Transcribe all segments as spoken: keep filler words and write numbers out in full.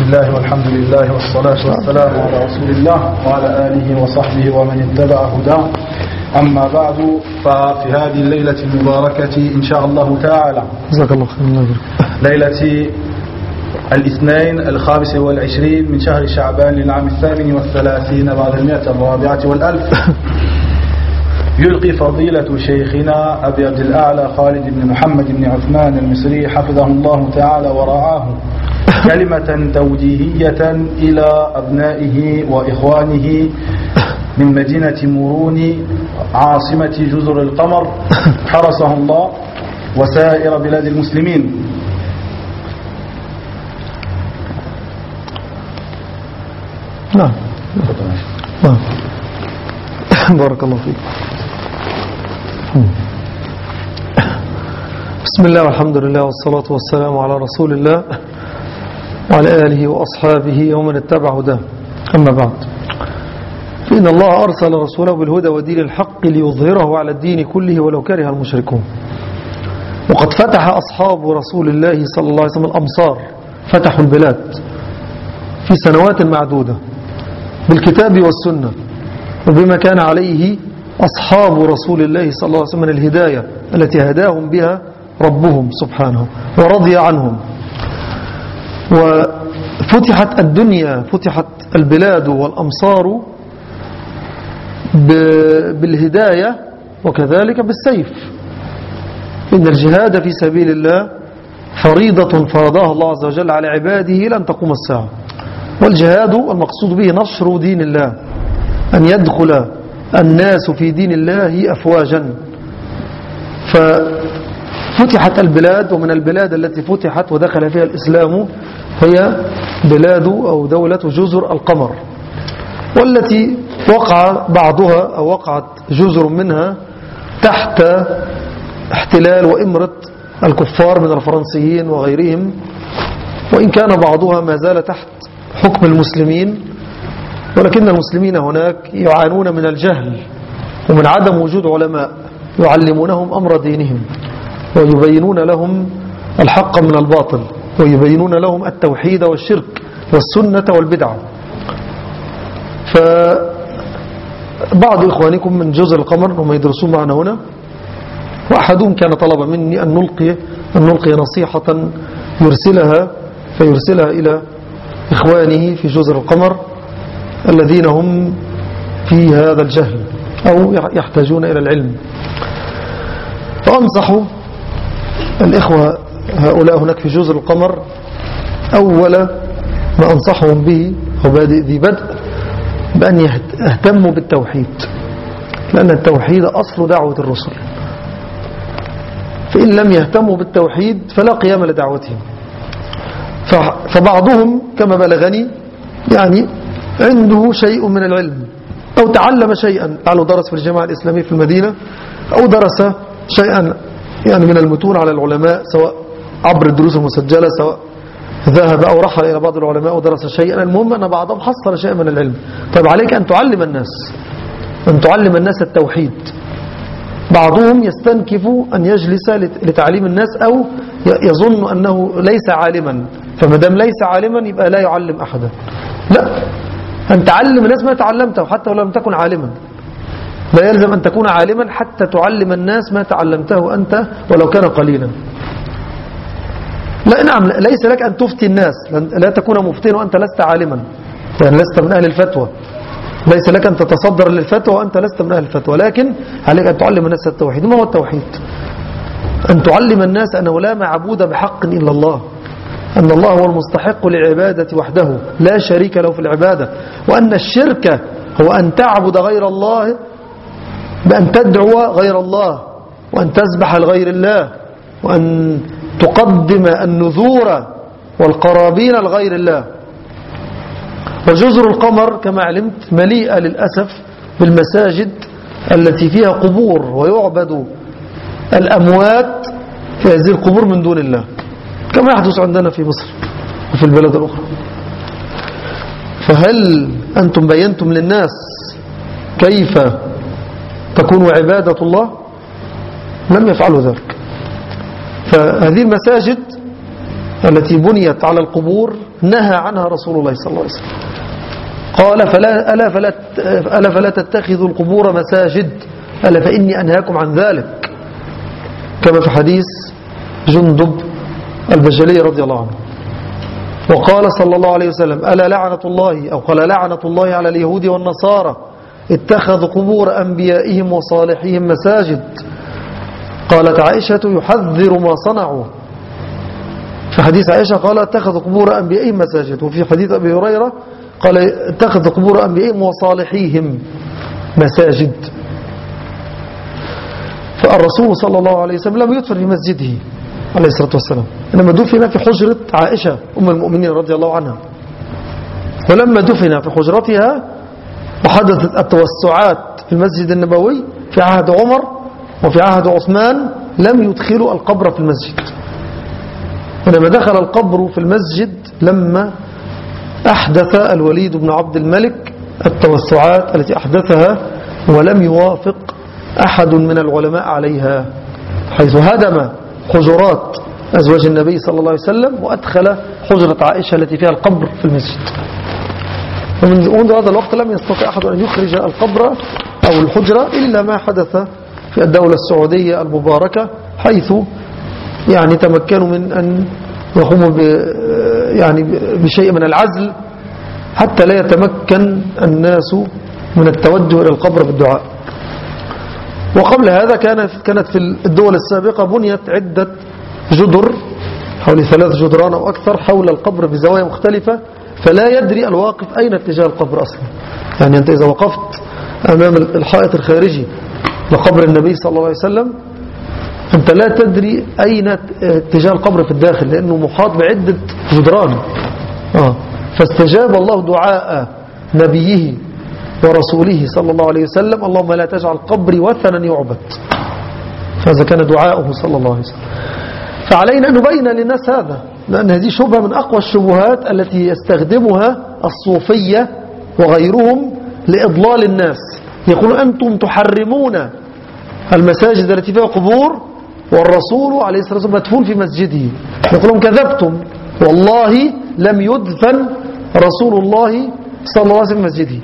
الله والحمد لله والصلاة والسلام على رسول الله وعلى آله وصحبه ومن اتبع هداه. أما بعد، ففي هذه الليلة المباركة إن شاء الله تعالى جزاك الله خير ليلة الاثنين الخامس والعشرين من شهر شعبان للعام الثامن والثلاثين بعد المئة الرابعة والألف، يلقي فضيلة شيخنا أبي عبد الأعلى خالد بن محمد بن عثمان المصري حفظه الله تعالى ورعاه كلمة توجيهية إلى أبنائه وإخوانه من مدينة موروني عاصمة جزر القمر حرسه الله وسائر بلاد المسلمين. نعم نعم بارك الله فيك. بسم الله والحمد لله والصلاة والسلام على رسول الله وعلى آله وأصحابه ومن اتبع هداه. أما بعد، فإن الله أرسل رسوله بالهدى ودين الحق ليظهره على الدين كله ولو كره المشركون. وقد فتح أصحاب رسول الله صلى الله عليه وسلم الأمصار، فتحوا البلاد في سنوات معدودة بالكتاب والسنة وبما كان عليه أصحاب رسول الله صلى الله عليه وسلم من الهداية التي هداهم بها ربهم سبحانه ورضي عنهم. وفتحت الدنيا، فتحت البلاد والأمصار بالهداية وكذلك بالسيف. إن الجهاد في سبيل الله فريضة فرضها الله عز وجل على عباده لن تقوم الساعة. والجهاد المقصود به نشر دين الله، أن يدخل الناس في دين الله أفواجا. ففتحت البلاد، ومن البلاد التي فتحت ودخل فيها الإسلام هي بلاد أو دولة جزر القمر، والتي وقع بعضها أو وقعت جزر منها تحت احتلال وإمرة الكفار من الفرنسيين وغيرهم، وإن كان بعضها ما زال تحت حكم المسلمين، ولكن المسلمين هناك يعانون من الجهل ومن عدم وجود علماء يعلمونهم أمر دينهم ويبينون لهم الحق من الباطل ويبينون لهم التوحيد والشرك والسنة والبدعة. فبعض إخوانكم من جزر القمر هم يدرسون معنا هنا، وأحدهم كان طلب مني أن نلقي, أن نلقي نصيحة يرسلها فيرسلها إلى إخوانه في جزر القمر الذين هم في هذا الجهل أو يحتاجون إلى العلم. فأنصح الإخوة هؤلاء هناك في جزر القمر أول ما أنصحهم به هو ذي بدء بأن يهتموا بالتوحيد، لأن التوحيد أصل دعوة الرسل، فإن لم يهتموا بالتوحيد فلا قيام لدعوتهم. فبعضهم كما بلغني يعني عنده شيء من العلم أو تعلم شيئا، لعله درس في الجامعة الإسلامية في المدينة أو درس شيئا يعني من المتون على العلماء، سواء عبر الدروس المسجلة، سواء ذهب أو رحل إلى بعض العلماء ودرس شيئا. المهم أن بعضهم حصل شيئا من العلم. طيب عليك أن تعلم الناس، أن تعلم الناس التوحيد. بعضهم يستنكف أن يجلس لتعليم الناس أو يظن أنه ليس عالما، فمدام ليس عالما يبقى لا يعلم أحدا. لا، أن تعلم الناس ما تعلمته حتى ولو لم تكن عالما. لا يلزم أن تكون عالما حتى تعلم الناس ما تعلمته أنت ولو كان قليلا. لا نعم، ليس لك أن تفتي الناس، لا تكون مفتين وأنت لست عالما، يعني لست من أهل الفتوى. ليس لك أن تتصدر للفتوى وأنت لست من أهل الفتوى، لكن عليك أن تعلم الناس التوحيد. ما هو التوحيد؟ أن تعلم الناس أنه لا معبود بحق إلا الله، أن الله هو المستحق للعبادة وحده لا شريك له في العبادة، وأن الشرك هو أن تعبد غير الله بأن تدعو غير الله وأن تذبح لغير الله وأن تقدم النذور والقرابين لغير الله. وجزر القمر كما علمت مليئة للأسف بالمساجد التي فيها قبور ويعبد الأموات في هذه القبور من دون الله، كما يحدث عندنا في مصر وفي البلاد الأخرى. فهل أنتم بينتم للناس كيف تكون عبادة الله؟ لم يفعلوا ذلك. فهذه المساجد التي بنيت على القبور نهى عنها رسول الله صلى الله عليه وسلم. قال فلا ألا فلا, ألا فلا تتخذوا القبور مساجد ألا فإني أنهاكم عن ذلك، كما في حديث جندب البجلي رضي الله عنه. وقال صلى الله عليه وسلم ألا لعنة الله أو قال لعنة الله على اليهود والنصارى اتخذوا قبور أنبيائهم وصالحهم مساجد. قالت عائشة يحذر ما صنعوا. في حديث عائشة قال اتخذوا قبور أنبيائهم مساجد، وفي حديث أبي هريرة قال اتخذوا قبور أنبيائهم وصالحيهم مساجد. فالرسول صلى الله عليه وسلم لم يدفن في مسجده عليه الصلاة والسلام، إنما دفن في حجرة عائشة أم المؤمنين رضي الله عنها. ولما دفن في حجرتها وحدثت التوسعات في المسجد النبوي في عهد عمر وفي عهد عثمان لم يدخلوا القبر في المسجد، إنما دخل القبر في المسجد لما أحدث الوليد بن عبد الملك التوسعات التي أحدثها ولم يوافق أحد من العلماء عليها، حيث هدم حجرات أزواج النبي صلى الله عليه وسلم وأدخل حجرة عائشة التي فيها القبر في المسجد. ومنذ هذا الوقت لم يستطيع أحد أن يخرج القبر أو الحجرة إلا ما حدث في الدولة السعودية المباركة، حيث يعني تمكنوا من أن يقوموا ب يعني بشيء من العزل حتى لا يتمكن الناس من التوجه إلى القبر بالدعاء. وقبل هذا كانت كانت في الدول السابقة بنيت عدة جدر حوالي ثلاث جدران أو أكثر حول القبر بزوايا مختلفة، فلا يدري الواقف أين اتجاه القبر أصلا. يعني أنت إذا وقفت أمام الحائط الخارجي لقبر النبي صلى الله عليه وسلم أنت لا تدري أين اتجاه القبر في الداخل، لأنه محاط بعدة جدران. آه. فاستجاب الله دعاء نبيه ورسوله صلى الله عليه وسلم اللهم لا تجعل قبري وثنا يعبد، فهذا كان دعاؤه صلى الله عليه وسلم. فعلينا أن نبين للناس هذا، لأن هذه شبهة من أقوى الشبهات التي يستخدمها الصوفية وغيرهم لإضلال الناس. يقولون أنتم تحرمون المساجد التي فيها قبور والرسول عليه الصلاة والسلام مدفون في مسجده. يقولون كذبتم، والله لم يدفن رسول الله صلى الله عليه وسلم في مسجده،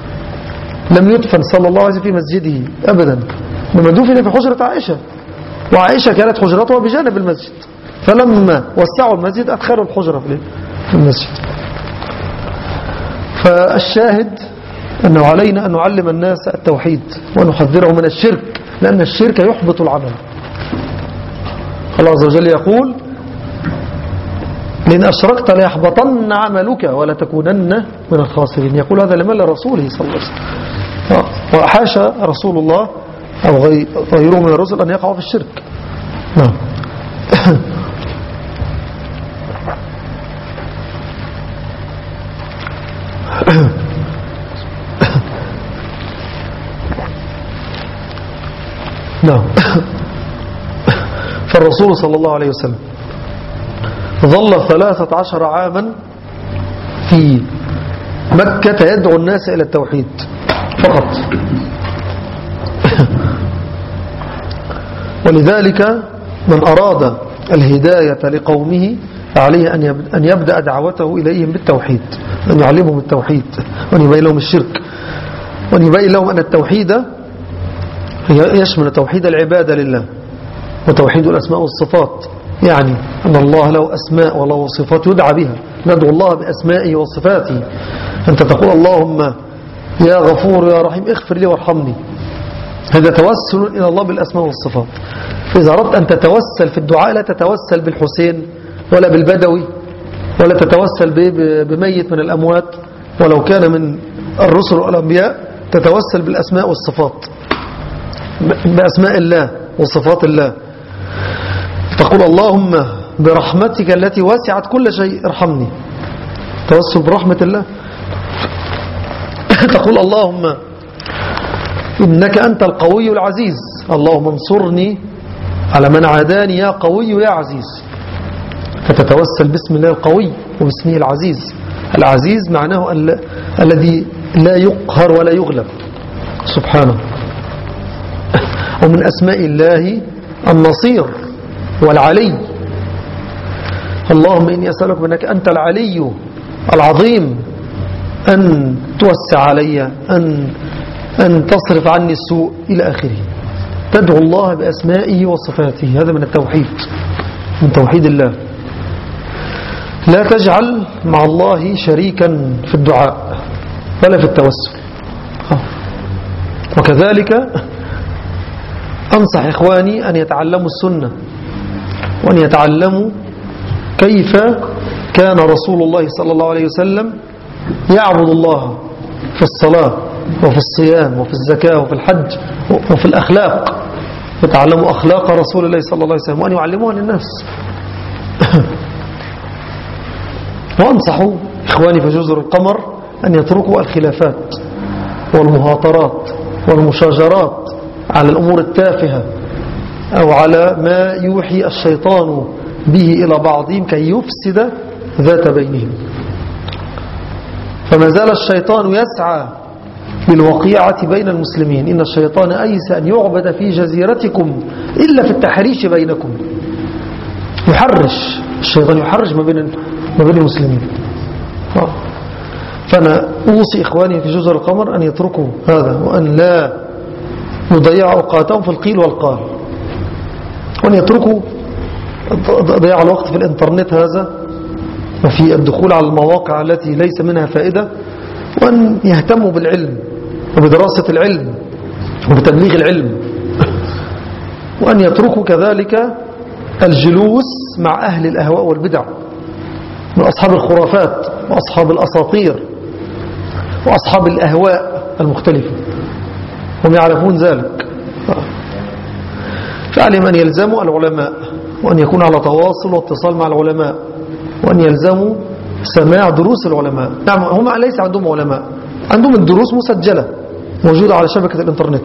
لم يدفن صلى الله عليه وسلم في مسجده أبدا، لما دفن في حجرة عائشة، وعائشة كانت حجرتها بجانب المسجد، فلما وسعوا المسجد أدخلوا الحجرة في المسجد. فالشاهد أنه علينا أن نعلم الناس التوحيد ونحذرهم من الشرك، لأن الشرك يحبط العمل. الله عز وجل يقول لئن أشركت ليحبطن عملك ولا تكونن من الخاسرين. يقول هذا لمن لرسوله صلى الله عليه وسلم، وحاشا رسول الله أو غيره من الرسل أن يقعوا في الشرك. نعم. نعم. فالرسول صلى الله عليه وسلم ظل ثلاثة عشر عاما في مكة يدعو الناس إلى التوحيد فقط. ولذلك من أراد الهداية لقومه عليه أن يبدأ دعوته إليهم بالتوحيد، أن يعلمهم التوحيد وأن يبين لهم الشرك، وأن يبين لهم أن التوحيد يشمل توحيد العبادة لله وتوحيد الأسماء والصفات، يعني أن الله له أسماء وله صفات يدعى بها، ندعو الله بأسمائه وصفاته. أنت تقول اللهم يا غفور يا رحيم اغفر لي وارحمني، هذا توسل إلى الله بالأسماء والصفات. فإذا أردت أن تتوسل في الدعاء لا تتوسل بالحسين ولا بالبدوي ولا تتوسل بميت من الأموات ولو كان من الرسل والأنبياء، تتوسل بالأسماء والصفات، بأسماء الله وصفات الله. تقول اللهم برحمتك التي وسعت كل شيء ارحمني، توسل برحمة الله. تقول اللهم إنك أنت القوي العزيز، اللهم انصرني على من عاداني يا قوي يا عزيز، فتتوسل باسم الله القوي وباسمه العزيز. العزيز معناه الذي لا يقهر ولا يغلب سبحانه. ومن أسماء الله النصير والعلي، اللهم إني أسألك بأنك أنت العلي العظيم أن توسع علي، أن, أن تصرف عني السوء إلى آخره. تدعو الله بأسمائه وصفاته، هذا من التوحيد، من توحيد الله. لا تجعل مع الله شريكا في الدعاء ولا في التوسل. وكذلك أنصح إخواني أن يتعلموا السنة، وأن يتعلموا كيف كان رسول الله صلى الله عليه وسلم يعبد الله في الصلاة وفي الصيام وفي الزكاة وفي الحج وفي الأخلاق. يتعلموا أخلاق رسول الله صلى الله عليه وسلم وأن يعلموها للناس. وأنصحوا إخواني في جزر القمر أن يتركوا الخلافات والمهاترات والمشاجرات على الأمور التافهة أو على ما يوحي الشيطان به إلى بعضهم كي يفسد ذات بينهم. فما زال الشيطان يسعى بالوقيعة بين المسلمين. إن الشيطان أيس أن يعبد في جزيرتكم إلا في التحريش بينكم. يحرش الشيطان، يحرش ما بين ما بين المسلمين. فأنا أوصي إخواني في جزر القمر أن يتركوا هذا، وأن لا يضيعوا أوقاتهم في القيل والقال، وأن يتركوا ضياع الوقت في الإنترنت هذا وفي الدخول على المواقع التي ليس منها فائدة، وأن يهتموا بالعلم وبدراسة العلم وبتبليغ العلم، وأن يتركوا كذلك الجلوس مع أهل الأهواء والبدع من أصحاب الخرافات وأصحاب الأساطير وأصحاب الأهواء المختلفة، هم يعرفون ذلك. فعلم أن يلزموا العلماء، وأن يكون على تواصل واتصال مع العلماء، وأن يلزموا سماع دروس العلماء. نعم، هم ليس عندهم علماء، عندهم الدروس مسجلة موجودة على شبكة الإنترنت،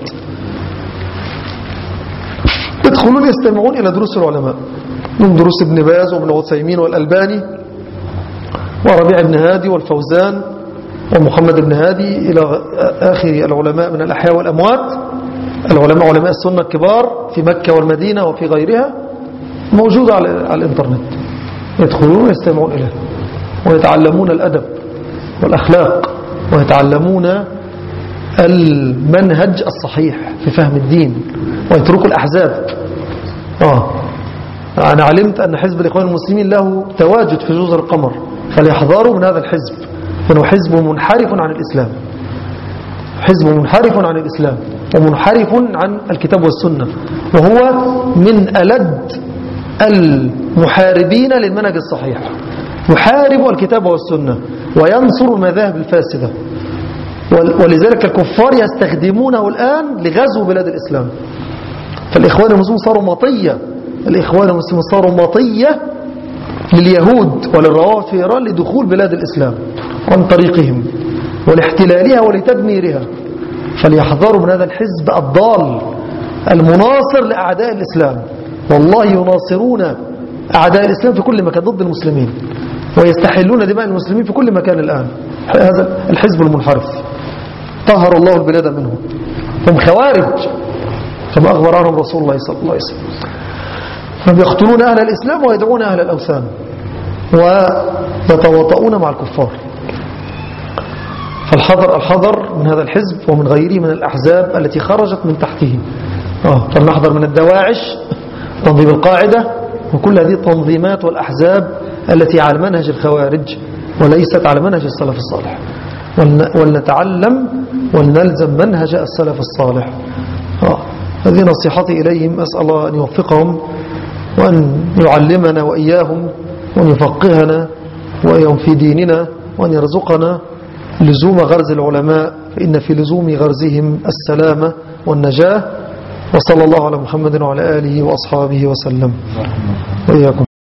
يدخلون يستمعون إلى دروس العلماء من دروس ابن باز وابن عثيمين والألباني وربيع بن هادي والفوزان ومحمد بن هادي إلى آخر العلماء من الأحياء والأموات. العلماء علماء السنة الكبار في مكة والمدينة وفي غيرها موجودة على الإنترنت، يدخلون ويستمعون إليه ويتعلمون الأدب والأخلاق ويتعلمون المنهج الصحيح في فهم الدين، ويتركوا الأحزاب. آه. أنا علمت أن حزب الإخوان المسلمين له تواجد في جزر القمر، فليحذروا من هذا الحزب، فإنه حزب منحرف عن الإسلام، حزب منحرف عن الإسلام ومنحرف عن الكتاب والسنة، وهو من ألد المحاربين للمنهج الصحيح، يحارب الكتاب والسنة وينصر المذاهب الفاسدة، ولذلك الكفار يستخدمونه الآن لغزو بلاد الإسلام. فالإخوان المسلمين صاروا مطية، الإخوان المسلمين صاروا مطية لليهود وللروافض في إيران لدخول بلاد الإسلام عن طريقهم ولاحتلالها ولتدميرها. فليحذروا من هذا الحزب الضال المناصر لأعداء الإسلام. والله يناصرون أعداء الإسلام في كل مكان ضد المسلمين، ويستحلون دماء المسلمين في كل مكان الآن. هذا الحزب المنحرف طهر الله البلاد منهم، هم خوارج كما أخبر عنهم رسول الله صلى الله عليه وسلم. هم يقتلون أهل الإسلام ويدعون أهل الأوثان ويتواطؤون مع الكفار. فالحذر الحذر من هذا الحزب ومن غيره من الأحزاب التي خرجت من تحته. آه فلنحذر من الدواعش، تنظيم القاعدة، وكل هذه التنظيمات والأحزاب التي على منهج الخوارج وليست على منهج السلف الصالح. ولنتعلم ولنلزم منهج السلف الصالح. آه هذه نصيحتي إليهم، أسأل الله أن يوفقهم وأن يعلمنا وإياهم وأن يفقهنا وإياهم في ديننا، وأن يرزقنا لزوم غرز العلماء، فإن في لزوم غرزهم السلامة والنجاة. وصلى الله على محمد وعلى آله وأصحابه وسلم. وإياكم.